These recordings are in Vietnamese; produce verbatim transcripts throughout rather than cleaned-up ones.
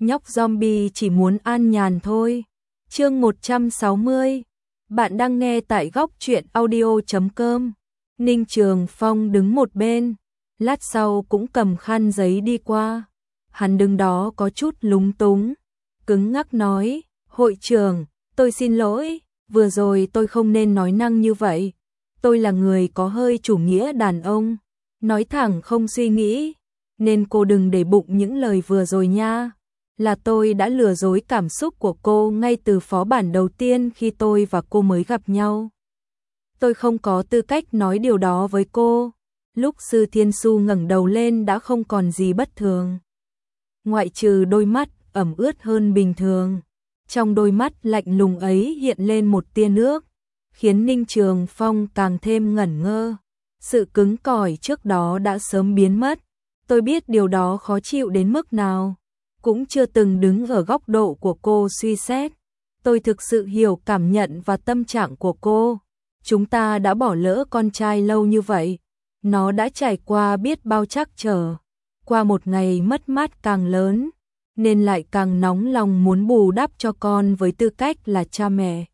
nhóc zombie chỉ muốn an nhàn thôi. Chương một trăm sáu mươi. Bạn đang nghe tại góc truyện audio chấm com. Ninh Trường Phong đứng một bên, lát sau cũng cầm khăn giấy đi qua. Hắn đứng đó có chút lúng túng, cứng ngắc nói, hội trưởng, tôi xin lỗi, vừa rồi tôi không nên nói năng như vậy. Tôi là người có hơi chủ nghĩa đàn ông, nói thẳng không suy nghĩ, nên cô đừng để bụng những lời vừa rồi nha. Là tôi đã lừa dối cảm xúc của cô ngay từ phó bản đầu tiên khi tôi và cô mới gặp nhau. Tôi không có tư cách nói điều đó với cô. Lúc Sư Thiên Su ngẩng đầu lên đã không còn gì bất thường, ngoại trừ đôi mắt ẩm ướt hơn bình thường. Trong đôi mắt lạnh lùng ấy hiện lên một tia nước, khiến Ninh Trường Phong càng thêm ngẩn ngơ. Sự cứng cỏi trước đó đã sớm biến mất. Tôi biết điều đó khó chịu đến mức nào, cũng chưa từng đứng ở góc độ của cô suy xét. Tôi thực sự hiểu cảm nhận và tâm trạng của cô. Chúng ta đã bỏ lỡ con trai lâu như vậy, nó đã trải qua biết bao trắc trở, qua một ngày mất mát càng lớn, nên lại càng nóng lòng muốn bù đắp cho con với tư cách là cha mẹ.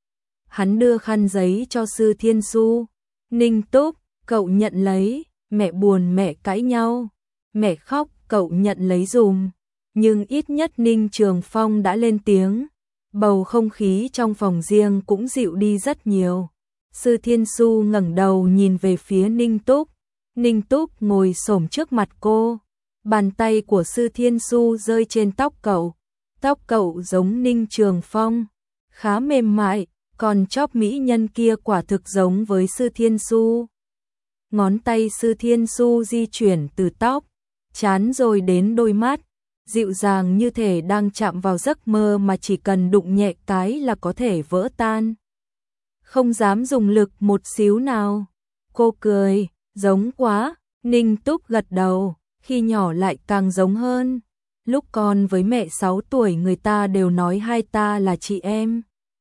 Hắn đưa khăn giấy cho Sư Thiên Su. Ninh Túc, cậu nhận lấy, mẹ buồn mẹ cãi nhau, mẹ khóc cậu nhận lấy dùm. Nhưng ít nhất Ninh Trường Phong đã lên tiếng, bầu không khí trong phòng riêng cũng dịu đi rất nhiều. Sư Thiên Su ngẩng đầu nhìn về phía Ninh Túc. Ninh Túc ngồi xổm trước mặt cô, bàn tay của Sư Thiên Su rơi trên tóc cậu. Tóc cậu giống Ninh Trường Phong, khá mềm mại, còn chóp mỹ nhân kia quả thực giống với Sư Thiên Su. Ngón tay Sư Thiên Su di chuyển từ tóc, trán rồi đến đôi mắt, dịu dàng như thể đang chạm vào giấc mơ mà chỉ cần đụng nhẹ cái là có thể vỡ tan. Không dám dùng lực một xíu nào. Cô cười, giống quá. Ninh Túc gật đầu, khi nhỏ lại càng giống hơn. Lúc con với mẹ sáu tuổi người ta đều nói hai ta là chị em.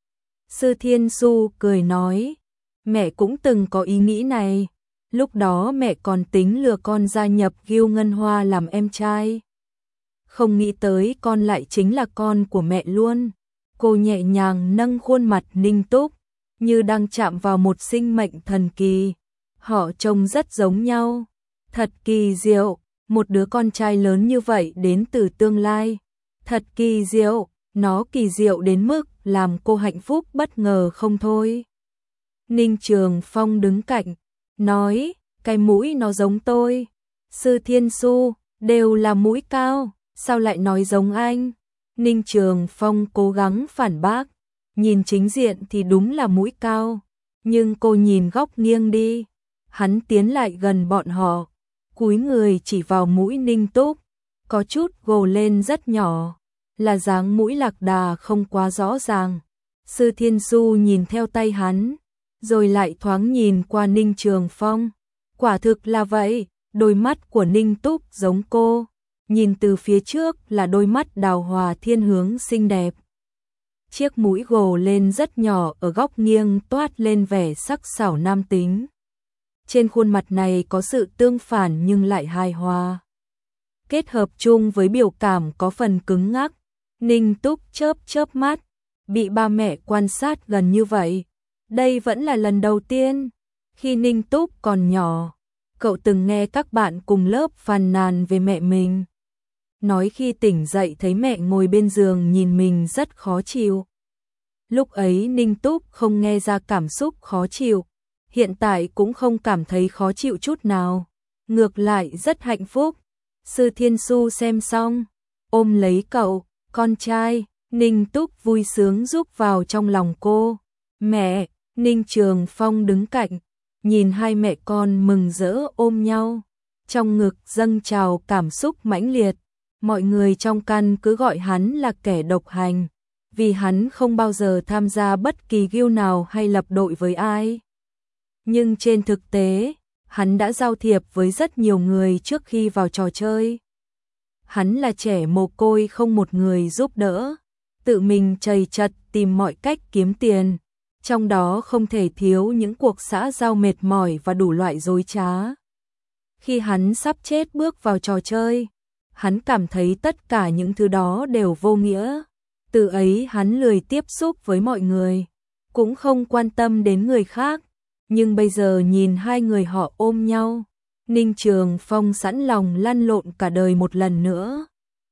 Sư Thiên Su cười nói, mẹ cũng từng có ý nghĩ này. Lúc đó mẹ còn tính lừa con gia nhập Guild Ngân Hoa làm em trai. Không nghĩ tới con lại chính là con của mẹ luôn. Cô nhẹ nhàng nâng khuôn mặt Ninh Túc, như đang chạm vào một sinh mệnh thần kỳ. Họ trông rất giống nhau. Thật kỳ diệu, một đứa con trai lớn như vậy đến từ tương lai. Thật kỳ diệu, nó kỳ diệu đến mức làm cô hạnh phúc bất ngờ không thôi. Ninh Trường Phong đứng cạnh, nói, cái mũi nó giống tôi. Sư Thiên Su, đều là mũi cao, sao lại nói giống anh? Ninh Trường Phong cố gắng phản bác, nhìn chính diện thì đúng là mũi cao, nhưng cô nhìn góc nghiêng đi. Hắn tiến lại gần bọn họ, cúi người chỉ vào mũi Ninh Túc, có chút gồ lên rất nhỏ, là dáng mũi lạc đà không quá rõ ràng. Sư Thiên Su nhìn theo tay hắn, rồi lại thoáng nhìn qua Ninh Trường Phong. Quả thực là vậy, đôi mắt của Ninh Túc giống cô, nhìn từ phía trước là đôi mắt đào hòa thiên hướng xinh đẹp. Chiếc mũi gồ lên rất nhỏ ở góc nghiêng toát lên vẻ sắc sảo nam tính. Trên khuôn mặt này có sự tương phản nhưng lại hài hòa, kết hợp chung với biểu cảm có phần cứng ngắc. Ninh Túc chớp chớp mắt, bị ba mẹ quan sát gần như vậy. Đây vẫn là lần đầu tiên. Khi Ninh Túc còn nhỏ, cậu từng nghe các bạn cùng lớp phàn nàn về mẹ mình, nói khi tỉnh dậy thấy mẹ ngồi bên giường nhìn mình rất khó chịu. Lúc ấy Ninh Túc không nghe ra cảm xúc khó chịu, hiện tại cũng không cảm thấy khó chịu chút nào, ngược lại rất hạnh phúc. Sư Thiên Su xem xong, ôm lấy cậu, con trai. Ninh Túc vui sướng rúc vào trong lòng cô. Mẹ. Ninh Trường Phong đứng cạnh, nhìn hai mẹ con mừng rỡ ôm nhau, trong ngực dâng trào cảm xúc mãnh liệt. Mọi người trong căn cứ gọi hắn là kẻ độc hành, vì hắn không bao giờ tham gia bất kỳ guild nào hay lập đội với ai. Nhưng trên thực tế, hắn đã giao thiệp với rất nhiều người trước khi vào trò chơi. Hắn là trẻ mồ côi không một người giúp đỡ, tự mình chầy chật tìm mọi cách kiếm tiền, trong đó không thể thiếu những cuộc xã giao mệt mỏi và đủ loại dối trá. Khi hắn sắp chết bước vào trò chơi, hắn cảm thấy tất cả những thứ đó đều vô nghĩa. Từ ấy hắn lười tiếp xúc với mọi người, cũng không quan tâm đến người khác. Nhưng bây giờ nhìn hai người họ ôm nhau, Ninh Trường Phong sẵn lòng lăn lộn cả đời một lần nữa.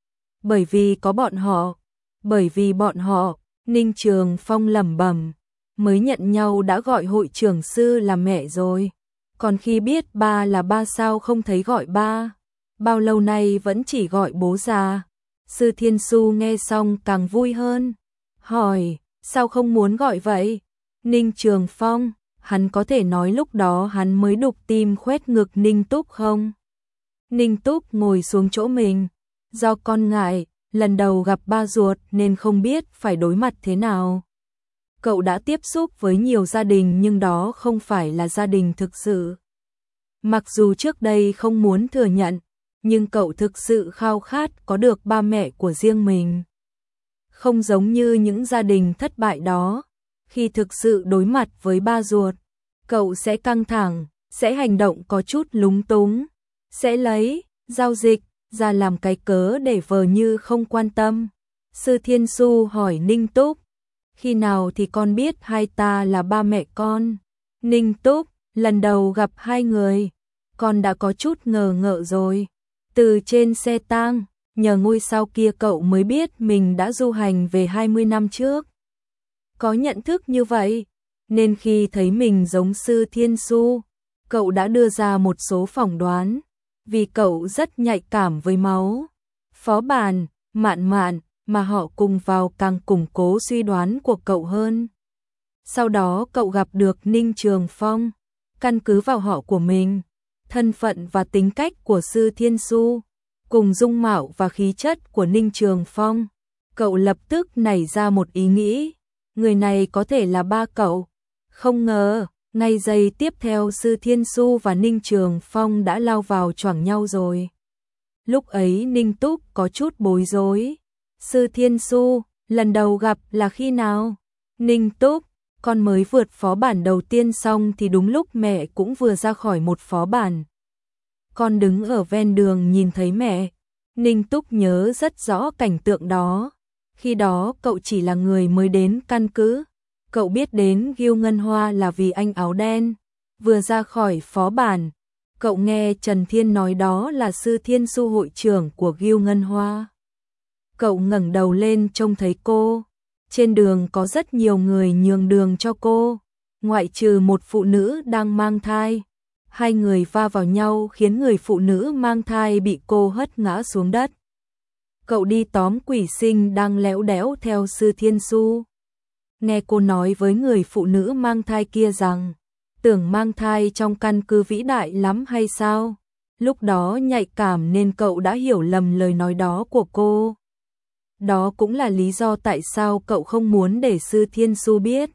Bởi vì có bọn họ, bởi vì bọn họ, Ninh Trường Phong lẩm bẩm, mới nhận nhau đã gọi hội trưởng sư là mẹ rồi. Còn khi biết ba là ba sao không thấy gọi ba, bao lâu nay vẫn chỉ gọi bố già. Sư Thiên Su nghe xong càng vui hơn, hỏi, sao không muốn gọi vậy? Ninh Trường Phong, hắn có thể nói lúc đó hắn mới đục tim khoét ngực Ninh Túc không? Ninh Túc ngồi xuống chỗ mình, do con ngại, lần đầu gặp ba ruột nên không biết phải đối mặt thế nào. Cậu đã tiếp xúc với nhiều gia đình nhưng đó không phải là gia đình thực sự. Mặc dù trước đây không muốn thừa nhận, nhưng cậu thực sự khao khát có được ba mẹ của riêng mình. Không giống như những gia đình thất bại đó, khi thực sự đối mặt với ba ruột, cậu sẽ căng thẳng, sẽ hành động có chút lúng túng, sẽ lấy giao dịch ra làm cái cớ để vờ như không quan tâm. Sư Thiên Su hỏi Ninh Túc, khi nào thì con biết hai ta là ba mẹ con? Ninh Túc, lần đầu gặp hai người, con đã có chút ngờ ngợ rồi. Từ trên xe tang, nhờ ngôi sao kia cậu mới biết mình đã du hành về hai mươi năm trước. Có nhận thức như vậy, nên khi thấy mình giống Sư Thiên Su, cậu đã đưa ra một số phỏng đoán, vì cậu rất nhạy cảm với máu. Phó Bản, Mạn Mạn mà họ cùng vào càng củng cố suy đoán của cậu hơn. Sau đó cậu gặp được Ninh Trường Phong, căn cứ vào họ của mình, thân phận và tính cách của Sư Thiên Su, cùng dung mạo và khí chất của Ninh Trường Phong, cậu lập tức nảy ra một ý nghĩ, người này có thể là ba cậu. Không ngờ, ngay giây tiếp theo Sư Thiên Su và Ninh Trường Phong đã lao vào choảng nhau rồi. Lúc ấy Ninh Túc có chút bối rối. Sư Thiên Su, lần đầu gặp là khi nào? Ninh Túc, con mới vượt phó bản đầu tiên xong thì đúng lúc mẹ cũng vừa ra khỏi một phó bản. Con đứng ở ven đường nhìn thấy mẹ. Ninh Túc nhớ rất rõ cảnh tượng đó. Khi đó cậu chỉ là người mới đến căn cứ. Cậu biết đến Gưu Ngân Hoa là vì anh áo đen. Vừa ra khỏi phó bản, cậu nghe Trần Thiên nói đó là Sư Thiên Su hội trưởng của Gưu Ngân Hoa. Cậu ngẩng đầu lên trông thấy cô. Trên đường có rất nhiều người nhường đường cho cô, ngoại trừ một phụ nữ đang mang thai. Hai người va vào nhau khiến người phụ nữ mang thai bị cô hất ngã xuống đất. Cậu đi tóm quỷ sinh đang léo đéo theo Sư Thiên Su. Nghe cô nói với người phụ nữ mang thai kia rằng, tưởng mang thai trong căn cứ vĩ đại lắm hay sao? Lúc đó nhạy cảm nên cậu đã hiểu lầm lời nói đó của cô. Đó cũng là lý do tại sao cậu không muốn để Sư Thiên Su biết.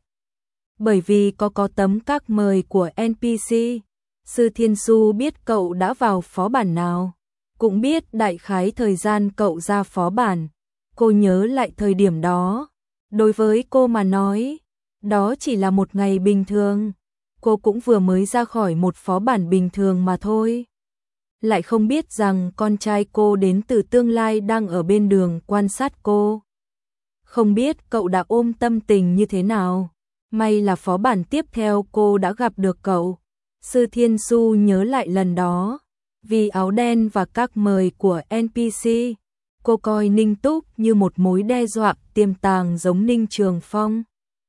Bởi vì có có tấm các mời của en pê xê, Sư Thiên Su biết cậu đã vào phó bản nào, cũng biết đại khái thời gian cậu ra phó bản. Cô nhớ lại thời điểm đó. Đối với cô mà nói, đó chỉ là một ngày bình thường. Cô cũng vừa mới ra khỏi một phó bản bình thường mà thôi. Lại không biết rằng con trai cô đến từ tương lai đang ở bên đường quan sát cô. Không biết cậu đã ôm tâm tình như thế nào. May là phó bản tiếp theo cô đã gặp được cậu. Sư Thiên Su nhớ lại lần đó. Vì áo đen và các mời của en pê xê, cô coi Ninh Túc như một mối đe dọa tiềm tàng giống Ninh Trường Phong.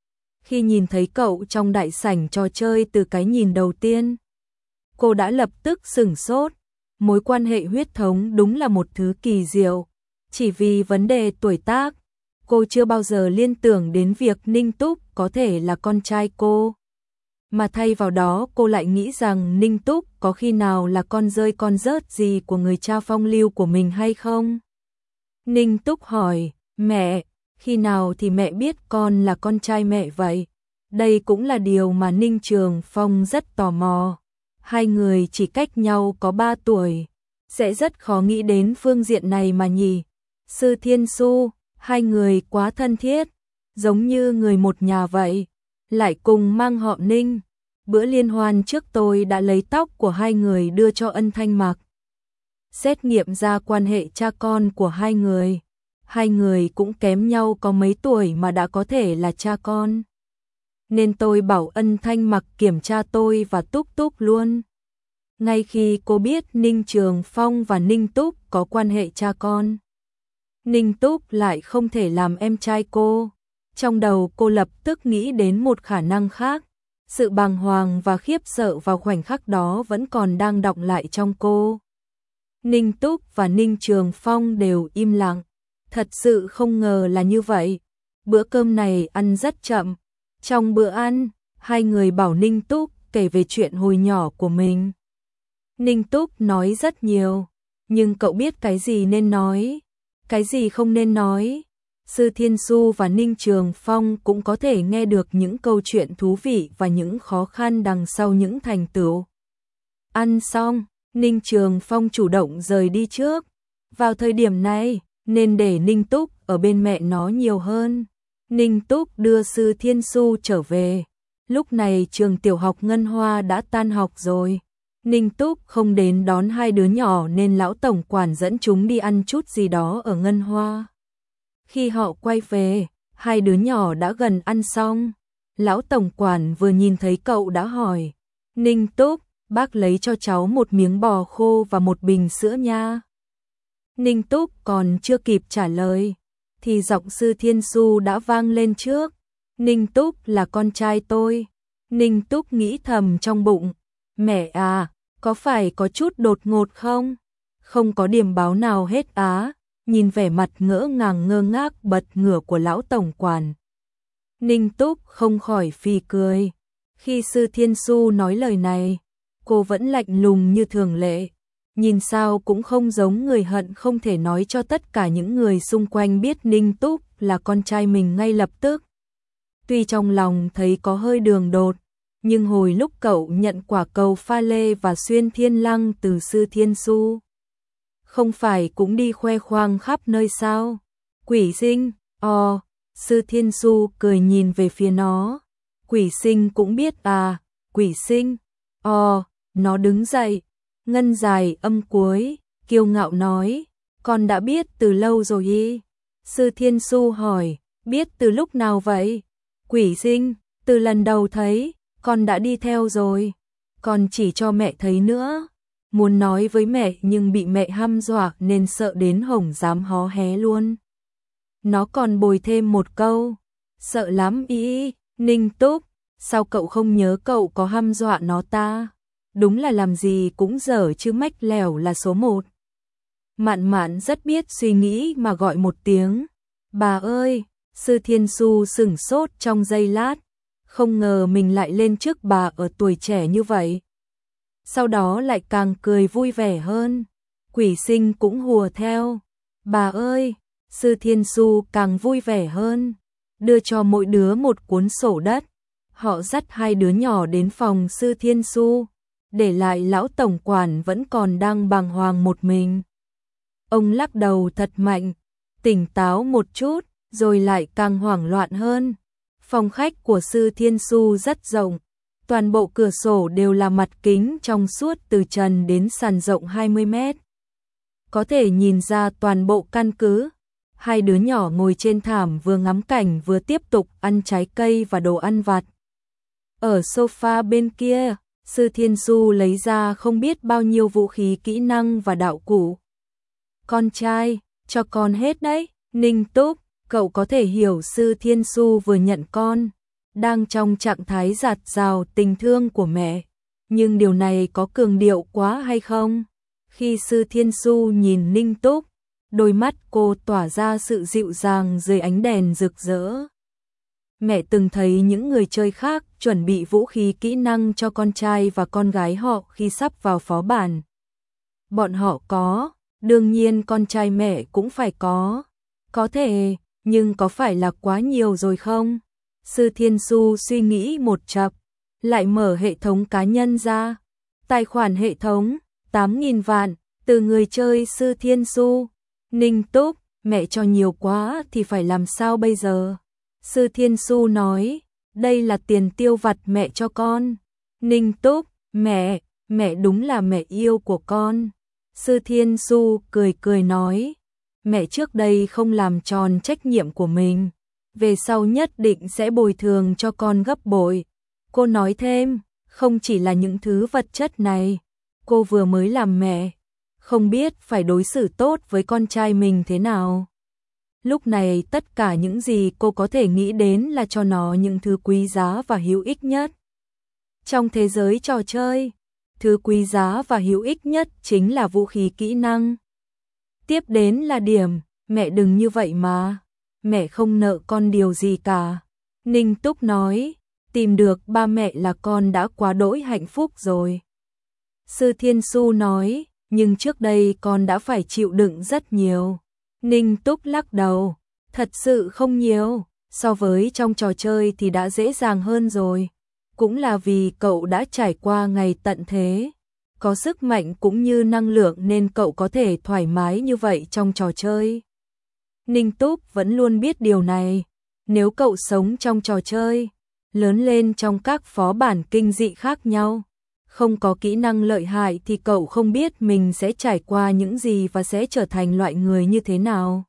Khi nhìn thấy cậu trong đại sảnh trò chơi từ cái nhìn đầu tiên, cô đã lập tức sửng sốt. Mối quan hệ huyết thống đúng là một thứ kỳ diệu. Chỉ vì vấn đề tuổi tác, cô chưa bao giờ liên tưởng đến việc Ninh Túc có thể là con trai cô. Mà thay vào đó cô lại nghĩ rằng Ninh Túc có khi nào là con rơi con rớt gì của người cha phong lưu của mình hay không? Ninh Túc hỏi, mẹ, khi nào thì mẹ biết con là con trai mẹ vậy? Đây cũng là điều mà Ninh Trường Phong rất tò mò. Hai người chỉ cách nhau có ba tuổi, sẽ rất khó nghĩ đến phương diện này mà nhỉ. Sư Thiên Su, hai người quá thân thiết, giống như người một nhà vậy, lại cùng mang họ Ninh. Bữa liên hoan trước tôi đã lấy tóc của hai người đưa cho Ân Thanh mặc. xét nghiệm ra quan hệ cha con của hai người. Hai người cũng kém nhau có mấy tuổi mà đã có thể là cha con. Nên tôi bảo Ân Thanh Mặc kiểm tra tôi và Túc Túc luôn. Ngay khi cô biết Ninh Trường Phong và Ninh Túc có quan hệ cha con, Ninh Túc lại không thể làm em trai cô. Trong đầu cô lập tức nghĩ đến một khả năng khác. Sự bàng hoàng và khiếp sợ vào khoảnh khắc đó vẫn còn đang đọng lại trong cô. Ninh Túc và Ninh Trường Phong đều im lặng. Thật sự không ngờ là như vậy. Bữa cơm này ăn rất chậm. Trong bữa ăn, hai người bảo Ninh Túc kể về chuyện hồi nhỏ của mình. Ninh Túc nói rất nhiều, nhưng cậu biết cái gì nên nói, cái gì không nên nói. Sư Thiên Su và Ninh Trường Phong cũng có thể nghe được những câu chuyện thú vị và những khó khăn đằng sau những thành tựu. Ăn xong, Ninh Trường Phong chủ động rời đi trước. Vào thời điểm này, nên để Ninh Túc ở bên mẹ nó nhiều hơn. Ninh Túc đưa Sư Thiên Su trở về. Lúc này trường tiểu học Ngân Hoa đã tan học rồi. Ninh Túc không đến đón hai đứa nhỏ nên lão tổng quản dẫn chúng đi ăn chút gì đó ở Ngân Hoa. Khi họ quay về, hai đứa nhỏ đã gần ăn xong. Lão tổng quản vừa nhìn thấy cậu đã hỏi: Ninh Túc, bác lấy cho cháu một miếng bò khô và một bình sữa nha. Ninh Túc còn chưa kịp trả lời, thì giọng Sư Thiên Su đã vang lên trước. Ninh Túc là con trai tôi. Ninh Túc nghĩ thầm trong bụng: mẹ à, có phải có chút đột ngột không? Không có điểm báo nào hết á. Nhìn vẻ mặt ngỡ ngàng ngơ ngác bật ngửa của lão tổng quản, Ninh Túc không khỏi phì cười. Khi Sư Thiên Su nói lời này, cô vẫn lạnh lùng như thường lệ, nhìn sao cũng không giống người hận không thể nói cho tất cả những người xung quanh biết Ninh Túc là con trai mình ngay lập tức. Tuy trong lòng thấy có hơi đường đột, nhưng hồi lúc cậu nhận quả cầu pha lê và xuyên thiên lăng từ Sư Thiên Su, không phải cũng đi khoe khoang khắp nơi sao? Quỷ sinh, ồ, Sư Thiên Su cười nhìn về phía nó. Quỷ sinh cũng biết à, quỷ sinh, ồ, nó đứng dậy, ngân dài âm cuối, kiêu ngạo nói, con đã biết từ lâu rồi ý. Sư Thiên Su hỏi, biết từ lúc nào vậy? Quỷ sinh, từ lần đầu thấy, con đã đi theo rồi, con chỉ cho mẹ thấy nữa. Muốn nói với mẹ nhưng bị mẹ hăm dọa nên sợ đến hổng dám hó hé luôn. Nó còn bồi thêm một câu, sợ lắm ý. Ninh Túc, sao cậu không nhớ cậu có hăm dọa nó ta? Đúng là làm gì cũng dở chứ, mách lèo là số một. Mạn Mạn rất biết suy nghĩ mà gọi một tiếng, bà ơi. Sư Thiên Su sửng sốt trong giây lát, không ngờ mình lại lên trước bà ở tuổi trẻ như vậy. Sau đó lại càng cười vui vẻ hơn. Quỷ sinh cũng hùa theo, bà ơi. Sư Thiên Su càng vui vẻ hơn, đưa cho mỗi đứa một cuốn sổ đất. Họ dắt hai đứa nhỏ đến phòng Sư Thiên Su, để lại lão tổng quản vẫn còn đang bàng hoàng một mình. Ông lắc đầu thật mạnh, tỉnh táo một chút, rồi lại càng hoảng loạn hơn. Phòng khách của Sư Thiên Su rất rộng, toàn bộ cửa sổ đều là mặt kính trong suốt từ trần đến sàn rộng hai mươi mét. Có thể nhìn ra toàn bộ căn cứ. Hai đứa nhỏ ngồi trên thảm vừa ngắm cảnh vừa tiếp tục ăn trái cây và đồ ăn vặt. Ở sofa bên kia, Sư Thiên Su lấy ra không biết bao nhiêu vũ khí kỹ năng và đạo cụ. Con trai, cho con hết đấy. Ninh Túc, cậu có thể hiểu Sư Thiên Su vừa nhận con, đang trong trạng thái dạt dào tình thương của mẹ. Nhưng điều này có cường điệu quá hay không? Khi Sư Thiên Su nhìn Ninh Túc, đôi mắt cô tỏa ra sự dịu dàng dưới ánh đèn rực rỡ. Mẹ từng thấy những người chơi khác chuẩn bị vũ khí kỹ năng cho con trai và con gái họ khi sắp vào phó bản. Bọn họ có, đương nhiên con trai mẹ cũng phải có. Có thể, nhưng có phải là quá nhiều rồi không? Sư Thiên Su suy nghĩ một chập, lại mở hệ thống cá nhân ra. Tài khoản hệ thống, tám nghìn vạn, từ người chơi Sư Thiên Su. Ninh Túc, mẹ cho nhiều quá thì phải làm sao bây giờ? Sư Thiên Su nói, đây là tiền tiêu vặt mẹ cho con. Ninh Túc, mẹ, mẹ đúng là mẹ yêu của con. Sư Thiên Du cười cười nói, mẹ trước đây không làm tròn trách nhiệm của mình, về sau nhất định sẽ bồi thường cho con gấp bội. Cô nói thêm, không chỉ là những thứ vật chất này, cô vừa mới làm mẹ, không biết phải đối xử tốt với con trai mình thế nào. Lúc này tất cả những gì cô có thể nghĩ đến là cho nó những thứ quý giá và hữu ích nhất. Trong thế giới trò chơi, thứ quý giá và hữu ích nhất chính là vũ khí kỹ năng. Tiếp đến là điểm, mẹ đừng như vậy mà, mẹ không nợ con điều gì cả. Ninh Túc nói, tìm được ba mẹ là con đã quá đỗi hạnh phúc rồi. Sư Thiên Du nói, nhưng trước đây con đã phải chịu đựng rất nhiều. Ninh Túc lắc đầu, thật sự không nhiều, so với trong trò chơi thì đã dễ dàng hơn rồi. Cũng là vì cậu đã trải qua ngày tận thế, có sức mạnh cũng như năng lượng nên cậu có thể thoải mái như vậy trong trò chơi. Ninh Túc vẫn luôn biết điều này, nếu cậu sống trong trò chơi, lớn lên trong các phó bản kinh dị khác nhau, không có kỹ năng lợi hại thì cậu không biết mình sẽ trải qua những gì và sẽ trở thành loại người như thế nào.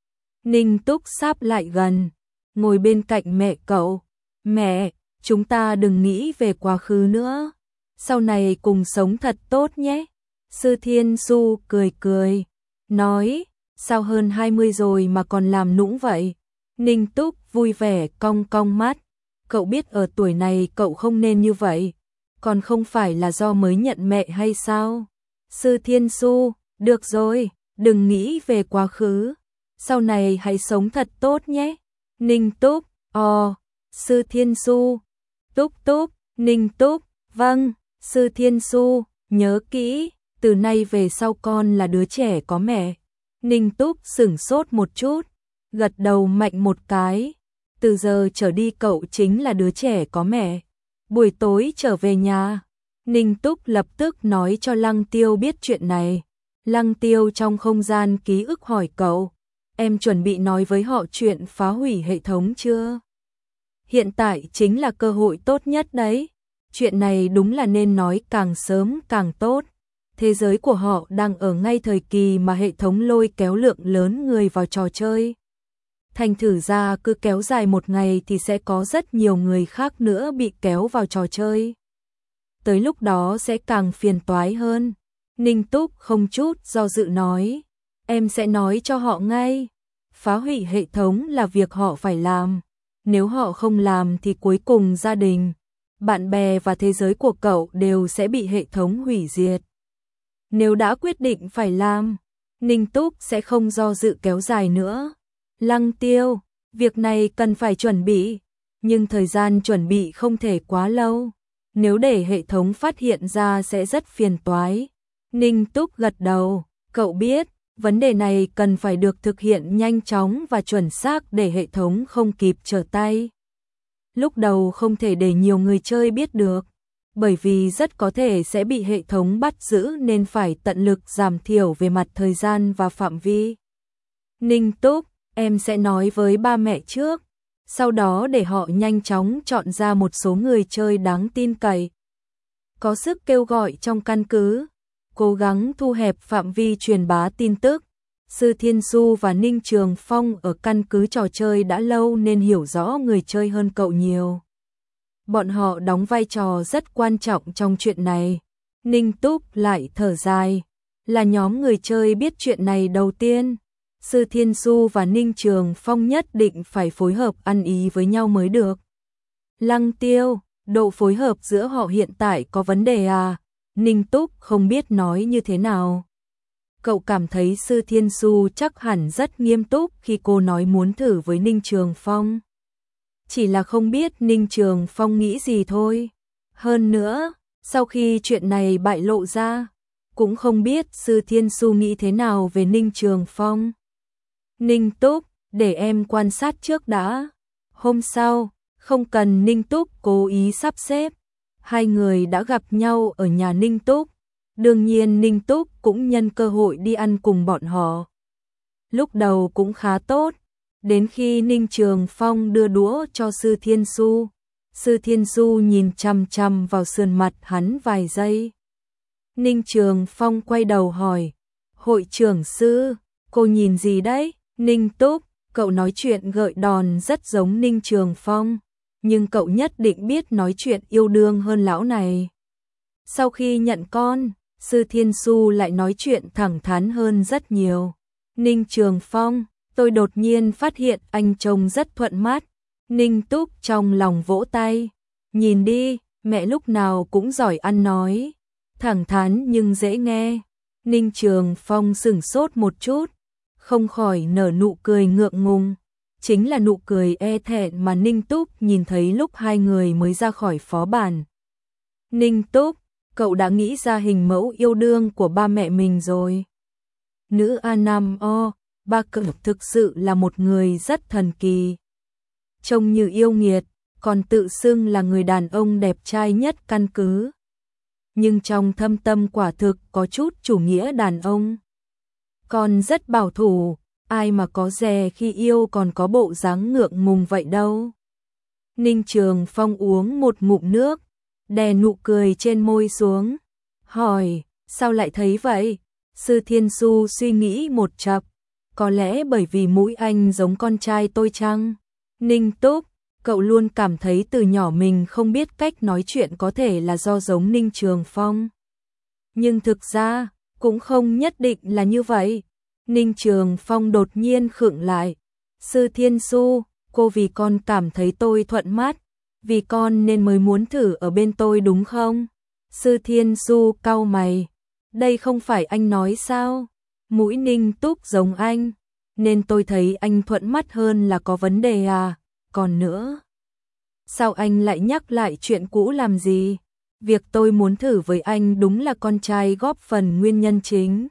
Ninh Túc sáp lại gần, ngồi bên cạnh mẹ cậu. Mẹ, chúng ta đừng nghĩ về quá khứ nữa, sau này cùng sống thật tốt nhé. Sư Thiên Du cười cười, nói, sao hơn hai mươi rồi mà còn làm nũng vậy? Ninh Túc vui vẻ cong cong mắt, cậu biết ở tuổi này cậu không nên như vậy, còn không phải là do mới nhận mẹ hay sao? Sư Thiên Du, được rồi, đừng nghĩ về quá khứ, sau này hãy sống thật tốt nhé. Ninh Túc, ồ, Sư Thiên Du, Túc Túc, Ninh Túc, vâng, Sư Thiên Du, nhớ kỹ, từ nay về sau con là đứa trẻ có mẹ. Ninh Túc sửng sốt một chút, gật đầu mạnh một cái, từ giờ trở đi cậu chính là đứa trẻ có mẹ. Buổi tối trở về nhà, Ninh Túc lập tức nói cho Lăng Tiêu biết chuyện này. Lăng Tiêu trong không gian ký ức hỏi cậu, em chuẩn bị nói với họ chuyện phá hủy hệ thống chưa? Hiện tại chính là cơ hội tốt nhất đấy. Chuyện này đúng là nên nói càng sớm càng tốt. Thế giới của họ đang ở ngay thời kỳ mà hệ thống lôi kéo lượng lớn người vào trò chơi. Thành thử ra cứ kéo dài một ngày thì sẽ có rất nhiều người khác nữa bị kéo vào trò chơi. Tới lúc đó sẽ càng phiền toái hơn. Ninh Túc không chút do dự nói, em sẽ nói cho họ ngay. Phá hủy hệ thống là việc họ phải làm. Nếu họ không làm thì cuối cùng gia đình, bạn bè và thế giới của cậu đều sẽ bị hệ thống hủy diệt. Nếu đã quyết định phải làm, Ninh Túc sẽ không do dự kéo dài nữa. Lăng Tiêu, việc này cần phải chuẩn bị, nhưng thời gian chuẩn bị không thể quá lâu. Nếu để hệ thống phát hiện ra sẽ rất phiền toái. Ninh Túc gật đầu, cậu biết, vấn đề này cần phải được thực hiện nhanh chóng và chuẩn xác để hệ thống không kịp trở tay. Lúc đầu không thể để nhiều người chơi biết được, bởi vì rất có thể sẽ bị hệ thống bắt giữ nên phải tận lực giảm thiểu về mặt thời gian và phạm vi. Ninh Túc, em sẽ nói với ba mẹ trước, sau đó để họ nhanh chóng chọn ra một số người chơi đáng tin cậy, có sức kêu gọi trong căn cứ, cố gắng thu hẹp phạm vi truyền bá tin tức. Sư Thiên Du và Ninh Trường Phong ở căn cứ trò chơi đã lâu nên hiểu rõ người chơi hơn cậu nhiều. Bọn họ đóng vai trò rất quan trọng trong chuyện này. Ninh Túc lại thở dài, là nhóm người chơi biết chuyện này đầu tiên. Sư Thiên Du và Ninh Trường Phong nhất định phải phối hợp ăn ý với nhau mới được. Lăng Tiêu, độ phối hợp giữa họ hiện tại có vấn đề à? Ninh Túc không biết nói như thế nào. Cậu cảm thấy Sư Thiên Du chắc hẳn rất nghiêm túc khi cô nói muốn thử với Ninh Trường Phong. Chỉ là không biết Ninh Trường Phong nghĩ gì thôi. Hơn nữa, sau khi chuyện này bại lộ ra, cũng không biết Sư Thiên Du nghĩ thế nào về Ninh Trường Phong. Ninh Túc, để em quan sát trước đã. Hôm sau, không cần Ninh Túc cố ý sắp xếp, hai người đã gặp nhau ở nhà Ninh Túc. Đương nhiên Ninh Túc cũng nhân cơ hội đi ăn cùng bọn họ. Lúc đầu cũng khá tốt, đến khi Ninh Trường Phong đưa đũa cho Sư Thiên Du, Sư Thiên Du nhìn chằm chằm vào sườn mặt hắn vài giây. Ninh Trường Phong quay đầu hỏi, Hội trưởng sư, cô nhìn gì đấy? Ninh Túc, cậu nói chuyện gợi đòn rất giống Ninh Trường Phong, nhưng cậu nhất định biết nói chuyện yêu đương hơn lão này. Sau khi nhận con, Sư Thiên Su lại nói chuyện thẳng thắn hơn rất nhiều. Ninh Trường Phong, tôi đột nhiên phát hiện anh trông rất thuận mắt. Ninh Túc trong lòng vỗ tay. Nhìn đi, mẹ lúc nào cũng giỏi ăn nói. Thẳng thắn nhưng dễ nghe. Ninh Trường Phong sửng sốt một chút, không khỏi nở nụ cười ngượng ngùng. Chính là nụ cười e thẹn mà Ninh Túc nhìn thấy lúc hai người mới ra khỏi phó bản. Ninh Túc, cậu đã nghĩ ra hình mẫu yêu đương của ba mẹ mình rồi. Nữ A Nam O, ba cậu thực sự là một người rất thần kỳ. Trông như yêu nghiệt, còn tự xưng là người đàn ông đẹp trai nhất căn cứ. Nhưng trong thâm tâm quả thực có chút chủ nghĩa đàn ông. Còn rất bảo thủ, ai mà có dè khi yêu còn có bộ dáng ngượng ngùng vậy đâu. Ninh Trường Phong uống một ngụm nước, đè nụ cười trên môi xuống, hỏi, sao lại thấy vậy? Sư Thiên Su suy nghĩ một chập, có lẽ bởi vì mũi anh giống con trai tôi chăng? Ninh Túc, cậu luôn cảm thấy từ nhỏ mình không biết cách nói chuyện có thể là do giống Ninh Trường Phong. Nhưng thực ra, cũng không nhất định là như vậy. Ninh Trường Phong đột nhiên khựng lại. Sư Thiên Su, cô vì con cảm thấy tôi thuận mắt, vì con nên mới muốn thử ở bên tôi đúng không? Sư Thiên Su cau mày. Đây không phải anh nói sao? Mũi Ninh Túc giống anh, nên tôi thấy anh thuận mắt hơn là có vấn đề à? Còn nữa, sao anh lại nhắc lại chuyện cũ làm gì? Việc tôi muốn thử với anh đúng là con trai góp phần nguyên nhân chính.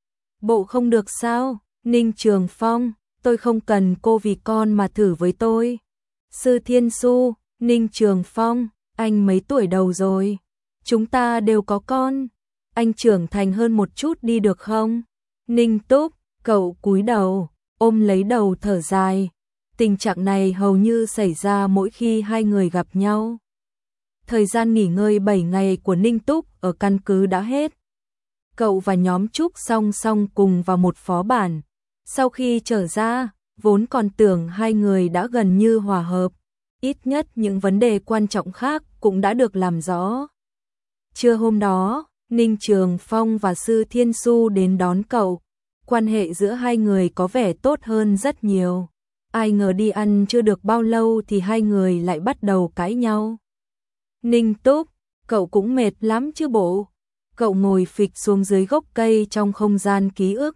Bộ không được sao? Ninh Trường Phong, tôi không cần cô vì con mà thử với tôi. Sư Thiên Su, Ninh Trường Phong, anh mấy tuổi đầu rồi? Chúng ta đều có con. Anh trưởng thành hơn một chút đi được không? Ninh Túc, cậu cúi đầu, ôm lấy đầu thở dài. Tình trạng này hầu như xảy ra mỗi khi hai người gặp nhau. Thời gian nghỉ ngơi bảy ngày của Ninh Túc ở căn cứ đã hết. Cậu và nhóm Trúc song song cùng vào một phó bản. Sau khi trở ra, vốn còn tưởng hai người đã gần như hòa hợp. Ít nhất những vấn đề quan trọng khác cũng đã được làm rõ. Trưa hôm đó, Ninh Trường Phong và Sư Thiên Su đến đón cậu. Quan hệ giữa hai người có vẻ tốt hơn rất nhiều. Ai ngờ đi ăn chưa được bao lâu thì hai người lại bắt đầu cãi nhau. Ninh Túc, cậu cũng mệt lắm chứ bộ? Cậu ngồi phịch xuống dưới gốc cây trong không gian ký ức.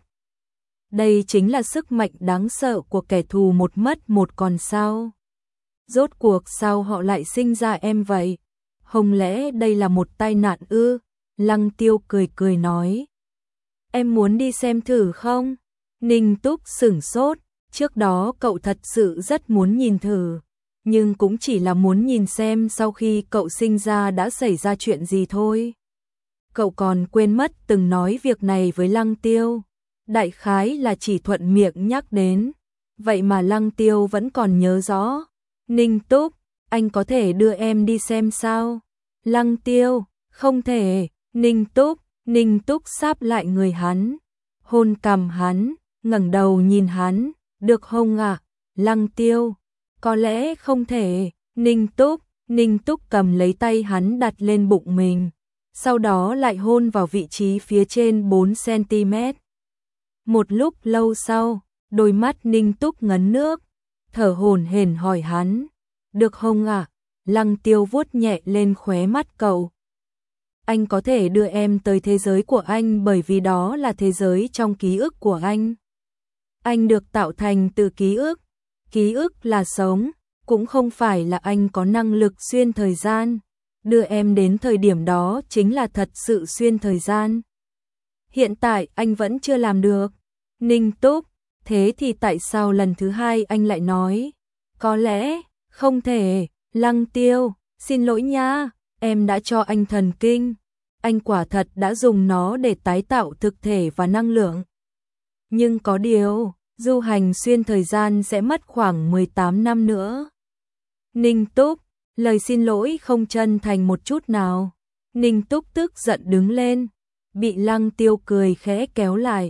Đây chính là sức mạnh đáng sợ của kẻ thù một mất một còn sao? Rốt cuộc sao họ lại sinh ra em vậy? Không lẽ đây là một tai nạn ư? Lăng Tiêu cười cười nói. Em muốn đi xem thử không? Ninh Túc sửng sốt. Trước đó cậu thật sự rất muốn nhìn thử, nhưng cũng chỉ là muốn nhìn xem sau khi cậu sinh ra đã xảy ra chuyện gì thôi. Cậu còn quên mất từng nói việc này với Lăng Tiêu, đại khái là chỉ thuận miệng nhắc đến, vậy mà Lăng Tiêu vẫn còn nhớ rõ. Ninh Túc, anh có thể đưa em đi xem sao? Lăng Tiêu, không thể. Ninh Túc, Ninh Túc sáp lại người hắn, hôn cằm hắn, ngẩng đầu nhìn hắn. Được không ạ? À? Lăng Tiêu, có lẽ không thể. Ninh Túc, Ninh Túc cầm lấy tay hắn đặt lên bụng mình, sau đó lại hôn vào vị trí phía trên bốn xăng-ti-mét. Một lúc lâu sau, đôi mắt Ninh Túc ngấn nước, thở hổn hển hỏi hắn, được không ạ? À? Lăng Tiêu vuốt nhẹ lên khóe mắt cậu. Anh có thể đưa em tới thế giới của anh bởi vì đó là thế giới trong ký ức của anh. Anh được tạo thành từ ký ức, ký ức là sống, cũng không phải là anh có năng lực xuyên thời gian, đưa em đến thời điểm đó chính là thật sự xuyên thời gian. Hiện tại anh vẫn chưa làm được. Ninh Túc, thế thì tại sao lần thứ hai anh lại nói, có lẽ, không thể. Lăng Tiêu, xin lỗi nha, em đã cho anh thần kinh, anh quả thật đã dùng nó để tái tạo thực thể và năng lượng. Nhưng có điều, du hành xuyên thời gian sẽ mất khoảng mười tám năm nữa. Ninh Túc, lời xin lỗi không chân thành một chút nào. Ninh Túc tức giận đứng lên, bị Lăng Tiêu cười khẽ kéo lại.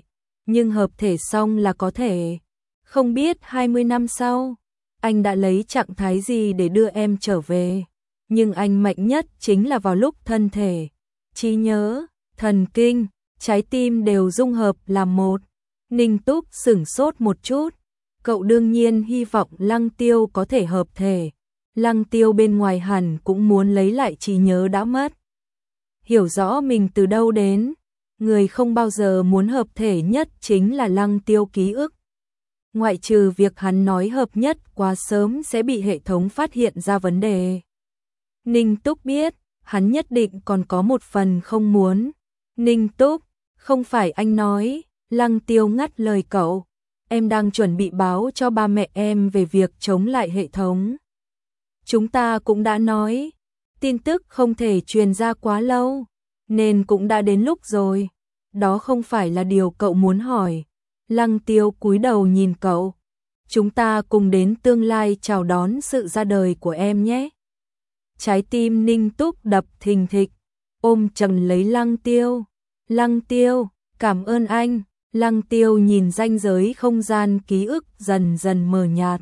nhưng hợp thể xong là có thể. Không biết hai mươi năm sau, anh đã lấy trạng thái gì để đưa em trở về, nhưng anh mạnh nhất chính là vào lúc thân thể, trí nhớ, thần kinh, trái tim đều dung hợp làm một. Ninh Túc sửng sốt một chút, cậu đương nhiên hy vọng Lăng Tiêu có thể hợp thể. Lăng Tiêu bên ngoài hẳn cũng muốn lấy lại trí nhớ đã mất. Hiểu rõ mình từ đâu đến, người không bao giờ muốn hợp thể nhất chính là Lăng Tiêu ký ức. Ngoại trừ việc hắn nói hợp nhất quá sớm sẽ bị hệ thống phát hiện ra vấn đề. Ninh Túc biết, hắn nhất định còn có một phần không muốn. Ninh Túc, không phải anh nói, Lăng Tiêu ngắt lời cậu. Em đang chuẩn bị báo cho ba mẹ em về việc chống lại hệ thống. Chúng ta cũng đã nói, tin tức không thể truyền ra quá lâu, nên cũng đã đến lúc rồi. Đó không phải là điều cậu muốn hỏi. Lăng Tiêu cúi đầu nhìn cậu. Chúng ta cùng đến tương lai chào đón sự ra đời của em nhé. Trái tim Ninh Túc đập thình thịch, ôm chầm lấy Lăng Tiêu. Lăng Tiêu, cảm ơn anh. Lăng Tiêu nhìn ranh giới không gian ký ức dần dần mờ nhạt.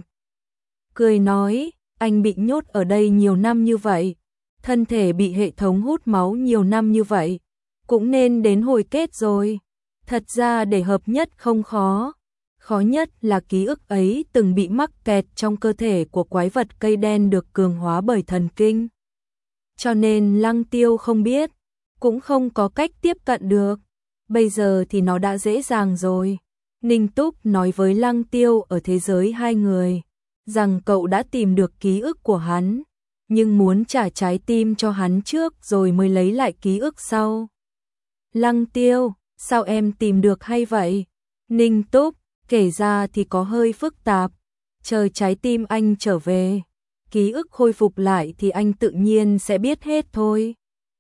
Cười nói, anh bị nhốt ở đây nhiều năm như vậy, thân thể bị hệ thống hút máu nhiều năm như vậy, cũng nên đến hồi kết rồi. Thật ra để hợp nhất không khó, khó nhất là ký ức ấy từng bị mắc kẹt trong cơ thể của quái vật cây đen được cường hóa bởi thần kinh. Cho nên Lăng Tiêu không biết, cũng không có cách tiếp cận được. Bây giờ thì nó đã dễ dàng rồi. Ninh Túc nói với Lăng Tiêu ở thế giới hai người, rằng cậu đã tìm được ký ức của hắn, nhưng muốn trả trái tim cho hắn trước rồi mới lấy lại ký ức sau. Lăng Tiêu, sao em tìm được hay vậy? Ninh Túc, kể ra thì có hơi phức tạp, chờ trái tim anh trở về, ký ức khôi phục lại thì anh tự nhiên sẽ biết hết thôi.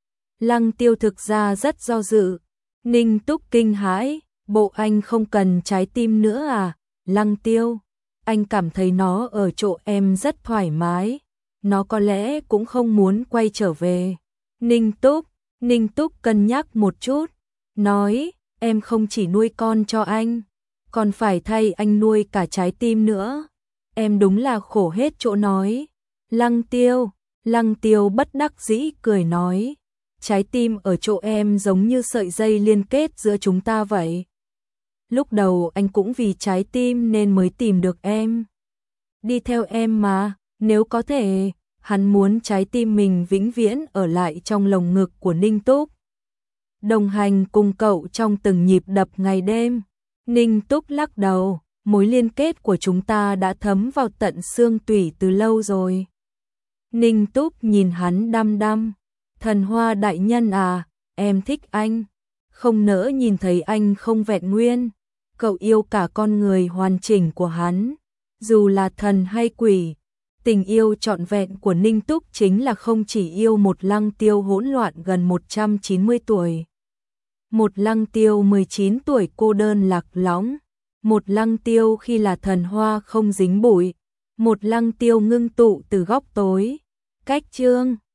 Lăng Tiêu thực ra rất do dự. Ninh Túc kinh hãi, bộ anh không cần trái tim nữa à? Lăng Tiêu, anh cảm thấy nó ở chỗ em rất thoải mái, nó có lẽ cũng không muốn quay trở về. Ninh Túc, Ninh Túc cân nhắc một chút, nói, em không chỉ nuôi con cho anh, còn phải thay anh nuôi cả trái tim nữa. Em đúng là khổ hết chỗ nói. Lăng Tiêu, Lăng Tiêu bất đắc dĩ cười nói, trái tim ở chỗ em giống như sợi dây liên kết giữa chúng ta vậy. Lúc đầu anh cũng vì trái tim nên mới tìm được em. Đi theo em mà, nếu có thể, hắn muốn trái tim mình vĩnh viễn ở lại trong lồng ngực của Ninh Túc. Đồng hành cùng cậu trong từng nhịp đập ngày đêm. Ninh Túc lắc đầu, mối liên kết của chúng ta đã thấm vào tận xương tủy từ lâu rồi. Ninh Túc nhìn hắn đăm đăm. Thần Hoa đại nhân à, em thích anh, không nỡ nhìn thấy anh không vẹn nguyên. Cậu yêu cả con người hoàn chỉnh của hắn, dù là thần hay quỷ. Tình yêu trọn vẹn của Ninh Túc chính là không chỉ yêu một Lăng Tiêu hỗn loạn gần một trăm chín mươi tuổi, một Lăng Tiêu mười chín tuổi cô đơn lạc lõng, một Lăng Tiêu khi là thần hoa không dính bụi, một Lăng Tiêu ngưng tụ từ góc tối. Cách chương